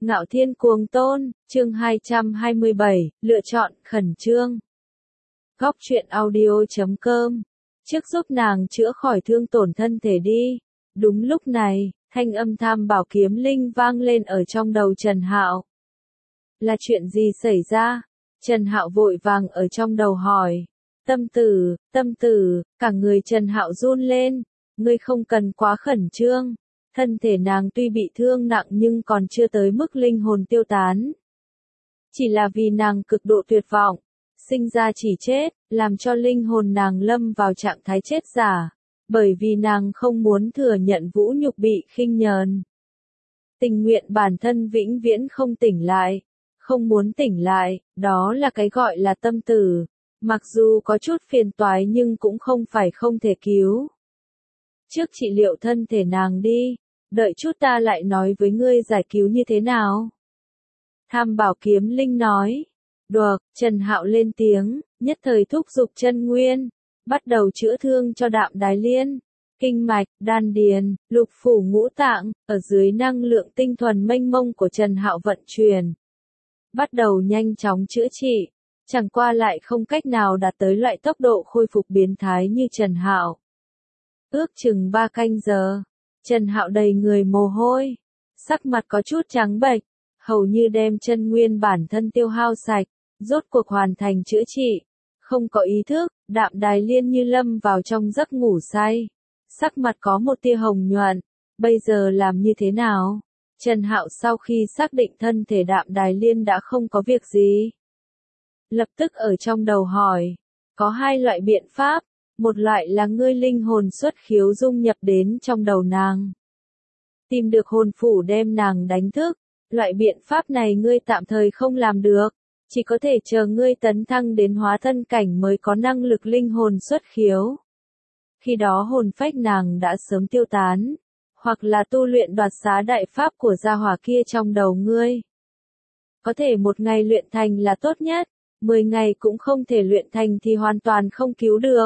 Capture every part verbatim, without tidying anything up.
Ngạo Thiên Cuồng Tôn, chương hai trăm hai mươi bảy, lựa chọn, khẩn trương. Góc truyện audio chấm com. Trước giúp nàng chữa khỏi thương tổn thân thể đi. Đúng lúc này, thanh âm Tham Bảo Kiếm Linh vang lên ở trong đầu Trần Hạo. Là chuyện gì xảy ra? Trần Hạo vội vàng ở trong đầu hỏi. Tâm Tử, Tâm Tử, cả người Trần Hạo run lên. Ngươi không cần quá khẩn trương. Thân thể nàng tuy bị thương nặng nhưng còn chưa tới mức linh hồn tiêu tán. Chỉ là vì nàng cực độ tuyệt vọng, sinh ra chỉ chết, làm cho linh hồn nàng lâm vào trạng thái chết giả, bởi vì nàng không muốn thừa nhận vũ nhục bị khinh nhờn. Tình nguyện bản thân vĩnh viễn không tỉnh lại, không muốn tỉnh lại, đó là cái gọi là tâm tử, mặc dù có chút phiền toái nhưng cũng không phải không thể cứu. Trước trị liệu thân thể nàng đi. Đợi chút ta lại nói với ngươi giải cứu như thế nào. Tham Bảo Kiếm Linh nói. Được, Trần Hạo lên tiếng, nhất thời thúc giục chân nguyên, bắt đầu chữa thương cho Đạm Đài Liên, kinh mạch, đan điền, lục phủ ngũ tạng, ở dưới năng lượng tinh thuần mênh mông của Trần Hạo vận chuyển. Bắt đầu nhanh chóng chữa trị, chẳng qua lại không cách nào đạt tới loại tốc độ khôi phục biến thái như Trần Hạo. Ước chừng ba canh giờ. Trần Hạo đầy người mồ hôi, sắc mặt có chút trắng bệch, hầu như đem chân nguyên bản thân tiêu hao sạch, rốt cuộc hoàn thành chữa trị, không có ý thức, Đạm Đài Liên như lâm vào trong giấc ngủ say, sắc mặt có một tia hồng nhuận, bây giờ làm như thế nào? Trần Hạo sau khi xác định thân thể Đạm Đài Liên đã không có việc gì, lập tức ở trong đầu hỏi, có hai loại biện pháp. Một loại là ngươi linh hồn xuất khiếu dung nhập đến trong đầu nàng. Tìm được hồn phủ đem nàng đánh thức. Loại biện pháp này ngươi tạm thời không làm được. Chỉ có thể chờ ngươi tấn thăng đến hóa thân cảnh mới có năng lực linh hồn xuất khiếu. Khi đó hồn phách nàng đã sớm tiêu tán. Hoặc là tu luyện đoạt xá đại pháp của gia hỏa kia trong đầu ngươi. Có thể một ngày luyện thành là tốt nhất. Mười ngày cũng không thể luyện thành thì hoàn toàn không cứu được.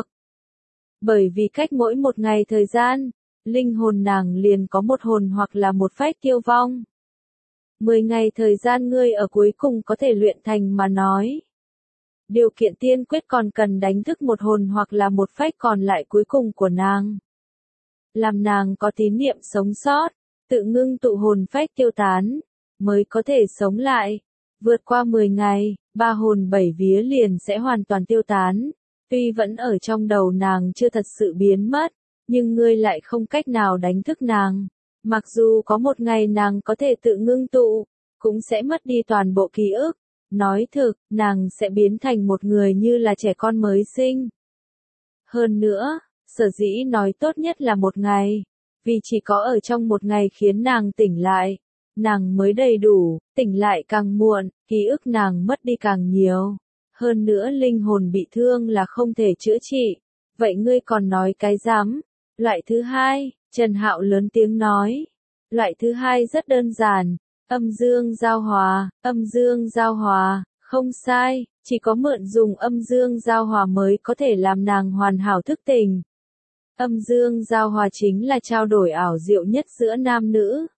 Bởi vì cách mỗi một ngày thời gian, linh hồn nàng liền có một hồn hoặc là một phách tiêu vong. Mười ngày thời gian ngươi ở cuối cùng có thể luyện thành mà nói. Điều kiện tiên quyết còn cần đánh thức một hồn hoặc là một phách còn lại cuối cùng của nàng. Làm nàng có tín niệm sống sót, tự ngưng tụ hồn phách tiêu tán, mới có thể sống lại. Vượt qua mười ngày, ba hồn bảy vía liền sẽ hoàn toàn tiêu tán. Tuy vẫn ở trong đầu nàng chưa thật sự biến mất, nhưng ngươi lại không cách nào đánh thức nàng. Mặc dù có một ngày nàng có thể tự ngưng tụ, cũng sẽ mất đi toàn bộ ký ức. Nói thực, nàng sẽ biến thành một người như là trẻ con mới sinh. Hơn nữa, sở dĩ nói tốt nhất là một ngày, vì chỉ có ở trong một ngày khiến nàng tỉnh lại, nàng mới đầy đủ, tỉnh lại càng muộn, ký ức nàng mất đi càng nhiều. Hơn nữa linh hồn bị thương là không thể chữa trị. Vậy ngươi còn nói cái rắm? Loại thứ hai, Trần Hạo lớn tiếng nói. Loại thứ hai rất đơn giản. Âm dương giao hòa, âm dương giao hòa, không sai, chỉ có mượn dùng âm dương giao hòa mới có thể làm nàng hoàn hảo thức tỉnh. Âm dương giao hòa chính là trao đổi ảo diệu nhất giữa nam nữ.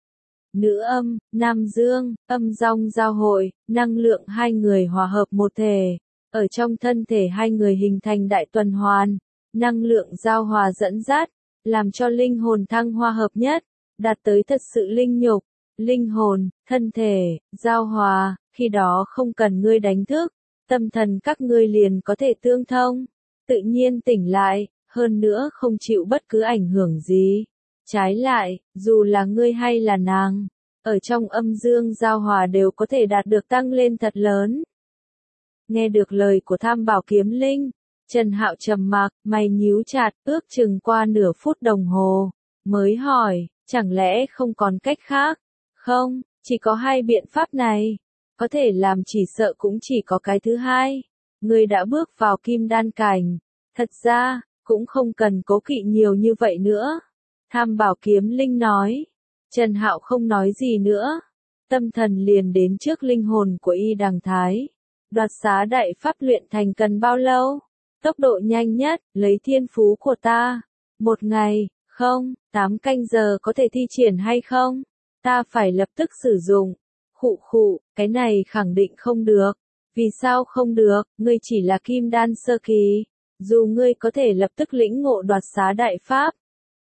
Nữ âm, nam dương, âm dong giao hội, năng lượng hai người hòa hợp một thể. Ở trong thân thể hai người hình thành đại tuần hoàn, năng lượng giao hòa dẫn dắt, làm cho linh hồn thăng hoa hợp nhất, đạt tới thật sự linh nhục, linh hồn, thân thể, giao hòa, khi đó không cần ngươi đánh thức, tâm thần các ngươi liền có thể tương thông, tự nhiên tỉnh lại, hơn nữa không chịu bất cứ ảnh hưởng gì. Trái lại, dù là ngươi hay là nàng, ở trong âm dương giao hòa đều có thể đạt được tăng lên thật lớn. Nghe được lời của Tham Bảo Kiếm Linh, Trần Hạo trầm mặc, mày nhíu chặt, ước chừng qua nửa phút đồng hồ, mới hỏi, chẳng lẽ không còn cách khác? Không, chỉ có hai biện pháp này, có thể làm chỉ sợ cũng chỉ có cái thứ hai. Ngươi đã bước vào kim đan cảnh, thật ra, cũng không cần cố kỵ nhiều như vậy nữa. Tham Bảo Kiếm Linh nói. Trần Hạo không nói gì nữa. Tâm thần liền đến trước linh hồn của Y Đằng Thái. Đoạt xá đại pháp luyện thành cần bao lâu? Tốc độ nhanh nhất, lấy thiên phú của ta. Một ngày, không, tám canh giờ có thể thi triển hay không? Ta phải lập tức sử dụng. Khụ khụ, cái này khẳng định không được. Vì sao không được, ngươi chỉ là kim đan sơ kỳ. Dù ngươi có thể lập tức lĩnh ngộ đoạt xá đại pháp,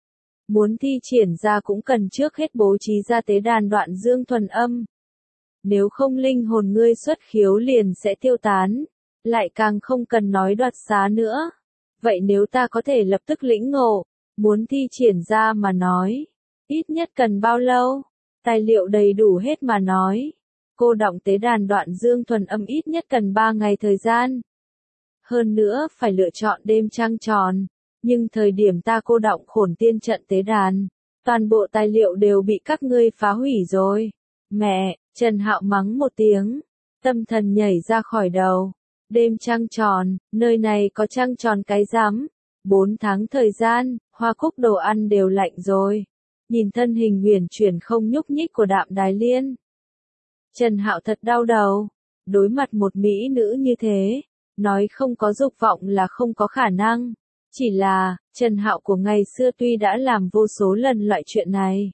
muốn thi triển ra cũng cần trước hết bố trí ra tế đàn đoạn dương thuần âm. Nếu không linh hồn ngươi xuất khiếu liền sẽ tiêu tán, lại càng không cần nói đoạt xá nữa. Vậy nếu ta có thể lập tức lĩnh ngộ, muốn thi triển ra mà nói, ít nhất cần bao lâu? Tài liệu đầy đủ hết mà nói. Cô đọng tế đàn đoạn dương thuần âm ít nhất cần ba ngày thời gian. Hơn nữa phải lựa chọn đêm trăng tròn. Nhưng thời điểm ta cô đọng khổn tiên trận tế đàn, toàn bộ tài liệu đều bị các ngươi phá hủy rồi. Mẹ, Trần Hạo mắng một tiếng, tâm thần nhảy ra khỏi đầu. Đêm trăng tròn, nơi này có trăng tròn cái rắm. Bốn tháng thời gian, hoa cúc đồ ăn đều lạnh rồi. Nhìn thân hình huyền chuyển không nhúc nhích của Đạm Đài Liên, Trần Hạo thật đau đầu. Đối mặt một mỹ nữ như thế, nói không có dục vọng là không có khả năng. Chỉ là, Trần Hạo của ngày xưa tuy đã làm vô số lần loại chuyện này,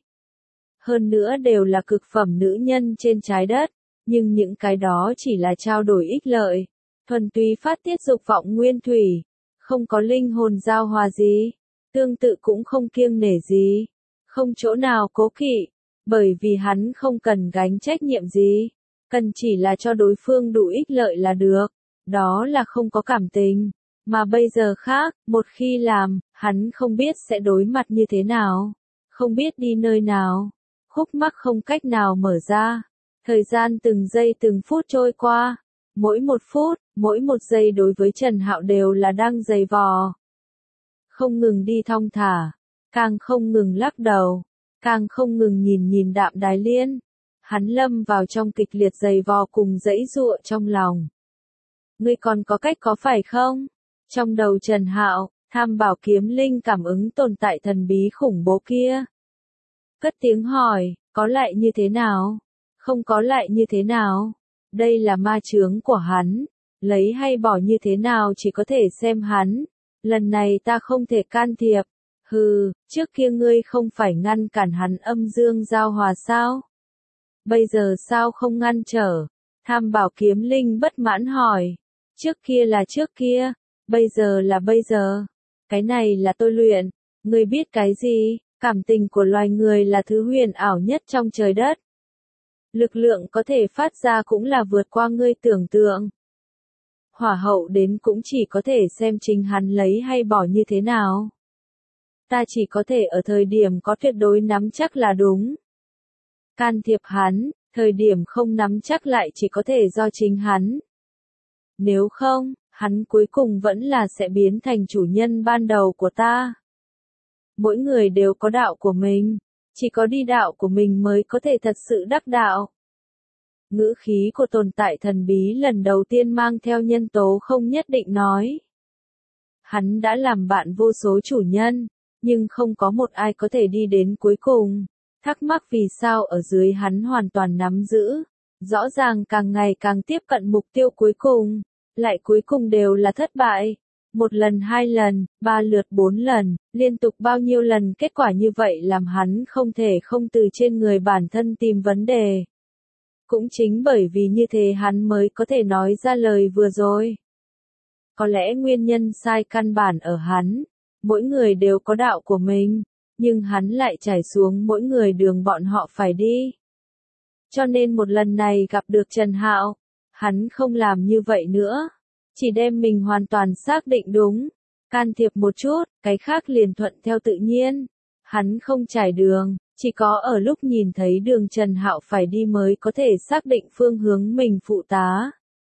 hơn nữa đều là cực phẩm nữ nhân trên trái đất, nhưng những cái đó chỉ là trao đổi ích lợi, thuần túy phát tiết dục vọng nguyên thủy, không có linh hồn giao hòa gì, tương tự cũng không kiêng nể gì, không chỗ nào cố kỵ, bởi vì hắn không cần gánh trách nhiệm gì, cần chỉ là cho đối phương đủ ích lợi là được, đó là không có cảm tình. Mà bây giờ khác, một khi làm, hắn không biết sẽ đối mặt như thế nào, không biết đi nơi nào, khúc mắc không cách nào mở ra. Thời gian từng giây từng phút trôi qua, mỗi một phút, mỗi một giây đối với Trần Hạo đều là đang giày vò. Không ngừng đi thong thả, càng không ngừng lắc đầu, càng không ngừng nhìn nhìn Đạm Đài Liên. Hắn lâm vào trong kịch liệt giày vò cùng dãy dụa trong lòng. Ngươi còn có cách có phải không? Trong đầu Trần Hạo, Tham Bảo Kiếm Linh cảm ứng tồn tại thần bí khủng bố kia. Cất tiếng hỏi, có lại như thế nào? Không có lại như thế nào? Đây là ma chướng của hắn, lấy hay bỏ như thế nào chỉ có thể xem hắn. Lần này ta không thể can thiệp. Hừ, trước kia ngươi không phải ngăn cản hắn âm dương giao hòa sao? Bây giờ sao không ngăn trở? Tham Bảo Kiếm Linh bất mãn hỏi. Trước kia là trước kia. Bây giờ là bây giờ. Cái này là tôi luyện. Ngươi biết cái gì? Cảm tình của loài người là thứ huyền ảo nhất trong trời đất. Lực lượng có thể phát ra cũng là vượt qua ngươi tưởng tượng. Hỏa hậu đến cũng chỉ có thể xem chính hắn lấy hay bỏ như thế nào. Ta chỉ có thể ở thời điểm có tuyệt đối nắm chắc là đúng. Can thiệp hắn, thời điểm không nắm chắc lại chỉ có thể do chính hắn. Nếu không, hắn cuối cùng vẫn là sẽ biến thành chủ nhân ban đầu của ta. Mỗi người đều có đạo của mình, chỉ có đi đạo của mình mới có thể thật sự đắc đạo. Ngữ khí của tồn tại thần bí lần đầu tiên mang theo nhân tố không nhất định nói. Hắn đã làm bạn vô số chủ nhân, nhưng không có một ai có thể đi đến cuối cùng. Thắc mắc vì sao ở dưới hắn hoàn toàn nắm giữ, rõ ràng càng ngày càng tiếp cận mục tiêu cuối cùng, lại cuối cùng đều là thất bại. Một lần hai lần, ba lượt bốn lần, liên tục bao nhiêu lần kết quả như vậy làm hắn không thể không từ trên người bản thân tìm vấn đề. Cũng chính bởi vì như thế hắn mới có thể nói ra lời vừa rồi. Có lẽ nguyên nhân sai căn bản ở hắn, mỗi người đều có đạo của mình, nhưng hắn lại trải xuống mỗi người đường bọn họ phải đi. Cho nên một lần này gặp được Trần Hạo, hắn không làm như vậy nữa. Chỉ đem mình hoàn toàn xác định đúng, can thiệp một chút, cái khác liền thuận theo tự nhiên. Hắn không trải đường, chỉ có ở lúc nhìn thấy đường Trần Hạo phải đi mới có thể xác định phương hướng mình phụ tá.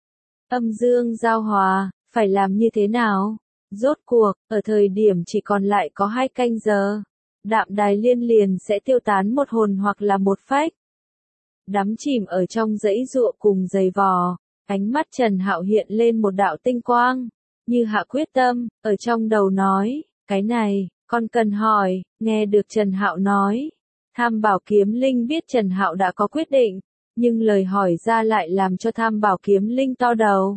Âm dương giao hòa, phải làm như thế nào? Rốt cuộc, ở thời điểm chỉ còn lại có hai canh giờ, Đạm Đài Liên liền sẽ tiêu tán một hồn hoặc là một phách. Đắm chìm ở trong dãy dụa cùng giày vò. Ánh mắt Trần Hạo hiện lên một đạo tinh quang, như hạ quyết tâm, ở trong đầu nói, cái này, con cần hỏi, nghe được Trần Hạo nói. Tham Bảo Kiếm Linh biết Trần Hạo đã có quyết định, nhưng lời hỏi ra lại làm cho Tham Bảo Kiếm Linh to đầu.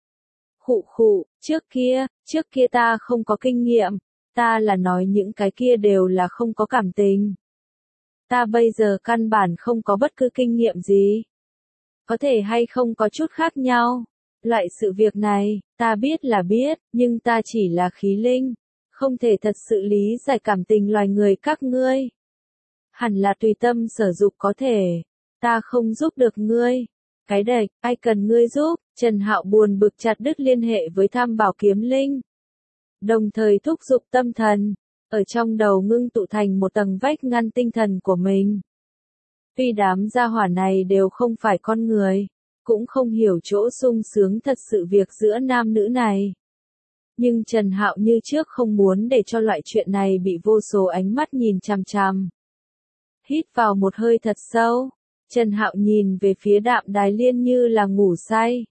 Khụ khụ, trước kia, trước kia ta không có kinh nghiệm, ta là nói những cái kia đều là không có cảm tình. Ta bây giờ căn bản không có bất cứ kinh nghiệm gì. Có thể hay không có chút khác nhau. Loại sự việc này, ta biết là biết, nhưng ta chỉ là khí linh, không thể thật sự lý giải cảm tình loài người các ngươi. Hẳn là tùy tâm sở dục có thể, ta không giúp được ngươi. Cái đệch, ai cần ngươi giúp? Trần Hạo buồn bực chặt đứt liên hệ với Tham Bảo Kiếm Linh. Đồng thời thúc giục tâm thần, ở trong đầu ngưng tụ thành một tầng vách ngăn tinh thần của mình. Tuy đám gia hỏa này đều không phải con người, cũng không hiểu chỗ sung sướng thật sự việc giữa nam nữ này. Nhưng Trần Hạo như trước không muốn để cho loại chuyện này bị vô số ánh mắt nhìn chằm chằm. Hít vào một hơi thật sâu, Trần Hạo nhìn về phía Đạm Đài Liên như là ngủ say.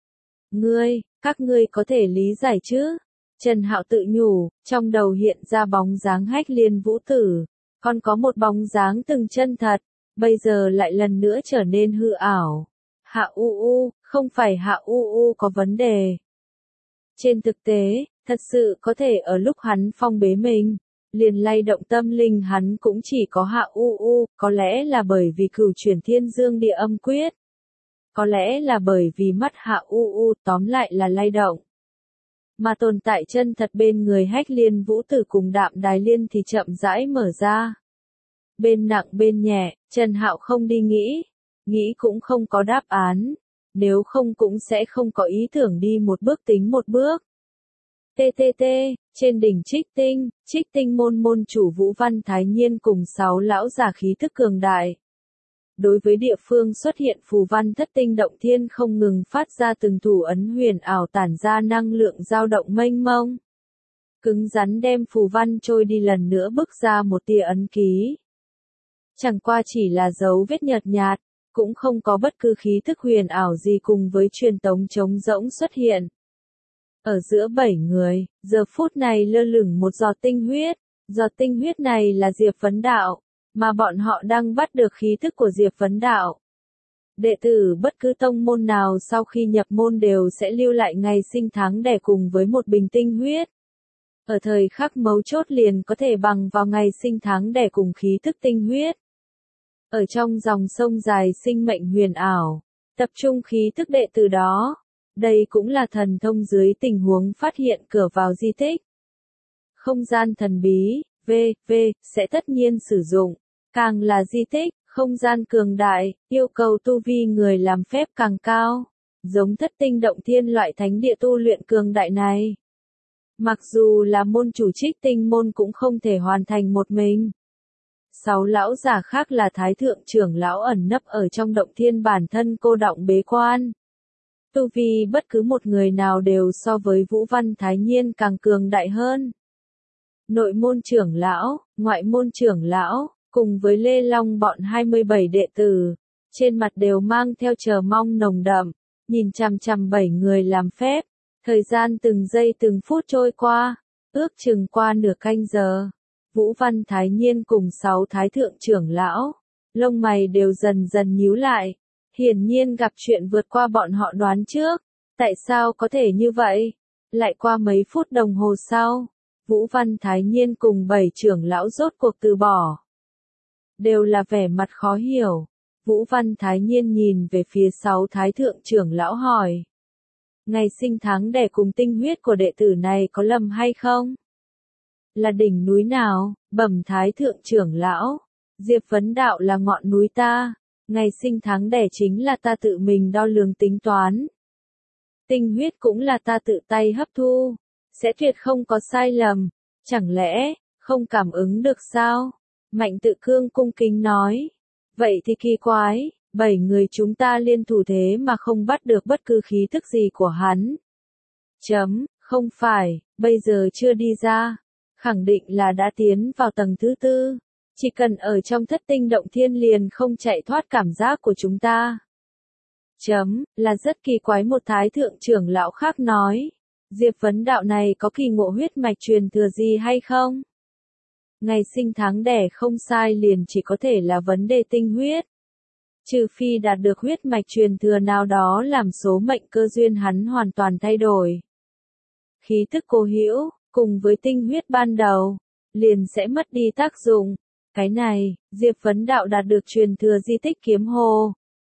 Ngươi, các ngươi có thể lý giải chứ? Trần Hạo tự nhủ, trong đầu hiện ra bóng dáng Hách Liên Vũ Tử, còn có một bóng dáng từng chân thật, bây giờ lại lần nữa trở nên hư ảo. Hạ U U, không phải Hạ U U có vấn đề. Trên thực tế, thật sự có thể ở lúc hắn phong bế mình, liền lay động tâm linh hắn cũng chỉ có Hạ U U, có lẽ là bởi vì cửu chuyển thiên dương địa âm quyết. Có lẽ là bởi vì mắt Hạ U U, tóm lại là lay động. Mà tồn tại chân thật bên người Hách Liên Vũ Tử cùng Đạm Đài Liên thì chậm rãi mở ra. Bên nặng bên nhẹ, Trần Hạo không đi nghĩ, nghĩ cũng không có đáp án, nếu không cũng sẽ không có ý tưởng đi một bước tính một bước. tê tê tê, trên đỉnh Trích Tinh, Trích Tinh môn môn chủ Vũ Văn Thái Nhiên cùng sáu lão già khí thức cường đại. Đối với địa phương xuất hiện phù văn thất tinh động thiên không ngừng phát ra từng thủ ấn huyền ảo tản ra năng lượng dao động mênh mông. Cứng rắn đem phù văn trôi đi lần nữa bức ra một tia ấn ký. Chẳng qua chỉ là dấu vết nhợt nhạt, cũng không có bất cứ khí thức huyền ảo gì cùng với truyền tống trống rỗng xuất hiện. Ở giữa bảy người, giờ phút này lơ lửng một giọt tinh huyết, giọt tinh huyết này là Diệp Vấn Đạo, mà bọn họ đang bắt được khí thức của Diệp Vấn Đạo. Đệ tử bất cứ tông môn nào sau khi nhập môn đều sẽ lưu lại ngày sinh tháng đẻ cùng với một bình tinh huyết. Ở thời khắc mấu chốt liền có thể bằng vào ngày sinh tháng đẻ cùng khí thức tinh huyết. Ở trong dòng sông dài sinh mệnh huyền ảo, tập trung khí thức đệ tử đó. Đây cũng là thần thông dưới tình huống phát hiện cửa vào di tích. Không gian thần bí, v, v, sẽ tất nhiên sử dụng. Càng là di tích, không gian cường đại, yêu cầu tu vi người làm phép càng cao. Giống thất tinh động thiên loại thánh địa tu luyện cường đại này. Mặc dù là môn chủ Trích Tinh môn cũng không thể hoàn thành một mình. Sáu lão giả khác là thái thượng trưởng lão ẩn nấp ở trong động thiên bản thân cô đọng bế quan. Tu vi bất cứ một người nào đều so với Vũ Văn Thái Nhiên càng cường đại hơn. Nội môn trưởng lão, ngoại môn trưởng lão, cùng với Lê Long bọn hai mươi bảy đệ tử, trên mặt đều mang theo chờ mong nồng đậm, nhìn chằm chằm bảy người làm phép. Thời gian từng giây từng phút trôi qua, ước chừng qua nửa canh giờ. Vũ Văn Thái Nhiên cùng sáu thái thượng trưởng lão, lông mày đều dần dần nhíu lại. Hiển nhiên gặp chuyện vượt qua bọn họ đoán trước. Tại sao có thể như vậy? Lại qua mấy phút đồng hồ sau, Vũ Văn Thái Nhiên cùng bảy trưởng lão rốt cuộc từ bỏ. Đều là vẻ mặt khó hiểu. Vũ Văn Thái Nhiên nhìn về phía sáu thái thượng trưởng lão hỏi. Ngày sinh tháng đẻ cùng tinh huyết của đệ tử này có lầm hay không? Là đỉnh núi nào? Bẩm thái thượng trưởng lão. Diệp Vấn Đạo là ngọn núi ta. Ngày sinh tháng đẻ chính là ta tự mình đo lường tính toán. Tinh huyết cũng là ta tự tay hấp thu. Sẽ tuyệt không có sai lầm. Chẳng lẽ, không cảm ứng được sao? Mạnh Tự Cương cung kính nói. Vậy thì kỳ quái, bảy người chúng ta liên thủ thế mà không bắt được bất cứ khí thức gì của hắn. Chấm, không phải, bây giờ chưa đi ra. Khẳng định là đã tiến vào tầng thứ tư. Chỉ cần ở trong thất tinh động thiên liền không chạy thoát cảm giác của chúng ta. Chấm, là rất kỳ quái một thái thượng trưởng lão khác nói. Diệp Vấn Đạo này có kỳ ngộ huyết mạch truyền thừa gì hay không? Ngày sinh tháng đẻ không sai liền chỉ có thể là vấn đề tinh huyết. Trừ phi đạt được huyết mạch truyền thừa nào đó làm số mệnh cơ duyên hắn hoàn toàn thay đổi. Khí tức cố hữu, cùng với tinh huyết ban đầu, liền sẽ mất đi tác dụng. Cái này, Diệp Vấn Đạo đạt được truyền thừa di tích kiếm hồ.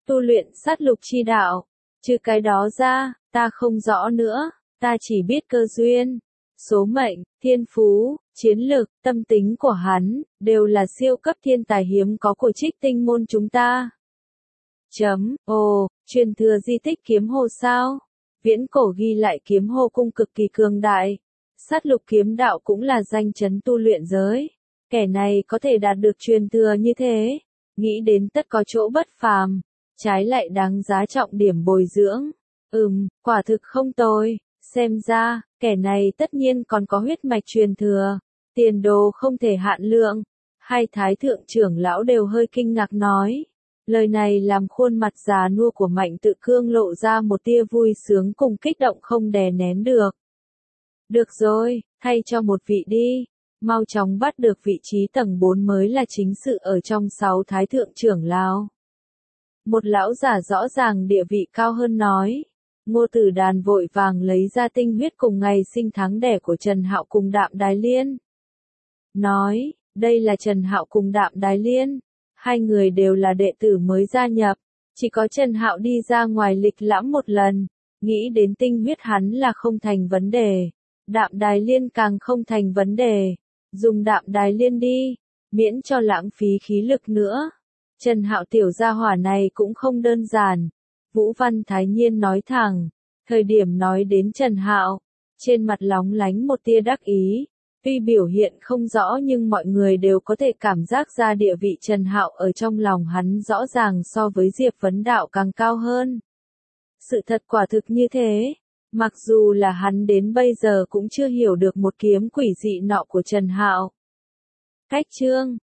tu luyện sát lục chi đạo. Trừ cái đó ra, ta không rõ nữa, ta chỉ biết cơ duyên, số mệnh, thiên phú, chiến lực, tâm tính của hắn, đều là siêu cấp thiên tài hiếm có của Trích Tinh môn chúng ta. Chấm, ồ, truyền thừa di tích kiếm hồ sao? Viễn cổ ghi lại kiếm hồ cung cực kỳ cường đại. Sát lục kiếm đạo cũng là danh chấn tu luyện giới. Kẻ này có thể đạt được truyền thừa như thế, nghĩ đến tất có chỗ bất phàm, trái lại đáng giá trọng điểm bồi dưỡng. Ừm, quả thực không tồi, xem ra, kẻ này tất nhiên còn có huyết mạch truyền thừa, tiền đồ không thể hạn lượng. Hai thái thượng trưởng lão đều hơi kinh ngạc nói. Lời này làm khuôn mặt già nua của Mạnh Tự Cương lộ ra một tia vui sướng cùng kích động không đè nén được. Được rồi, thay cho một vị đi. Mau chóng bắt được vị trí tầng bốn mới là chính sự ở trong sáu thái thượng trưởng lão. Một lão giả rõ ràng địa vị cao hơn nói. Ngô Tử Đàn vội vàng lấy ra tinh huyết cùng ngày sinh tháng đẻ của Trần Hạo cùng Đạm Đài Liên. Nói, đây là Trần Hạo cùng Đạm Đài Liên. Hai người đều là đệ tử mới gia nhập. Chỉ có Trần Hạo đi ra ngoài lịch lãm một lần. Nghĩ đến tinh huyết hắn là không thành vấn đề. Đạm Đài Liên càng không thành vấn đề. Dùng Đạm Đài Liên đi, miễn cho lãng phí khí lực nữa. Trần Hạo tiểu gia hỏa này cũng không đơn giản. Vũ Văn Thái Nhiên nói thẳng, thời điểm nói đến Trần Hạo, trên mặt lóng lánh một tia đắc ý. Tuy biểu hiện không rõ nhưng mọi người đều có thể cảm giác ra địa vị Trần Hạo ở trong lòng hắn rõ ràng so với Diệp Vấn Đạo càng cao hơn. Sự thật quả thực như thế. Mặc dù là hắn đến bây giờ cũng chưa hiểu được một kiếm quỷ dị nọ của Trần Hạo. Cách chương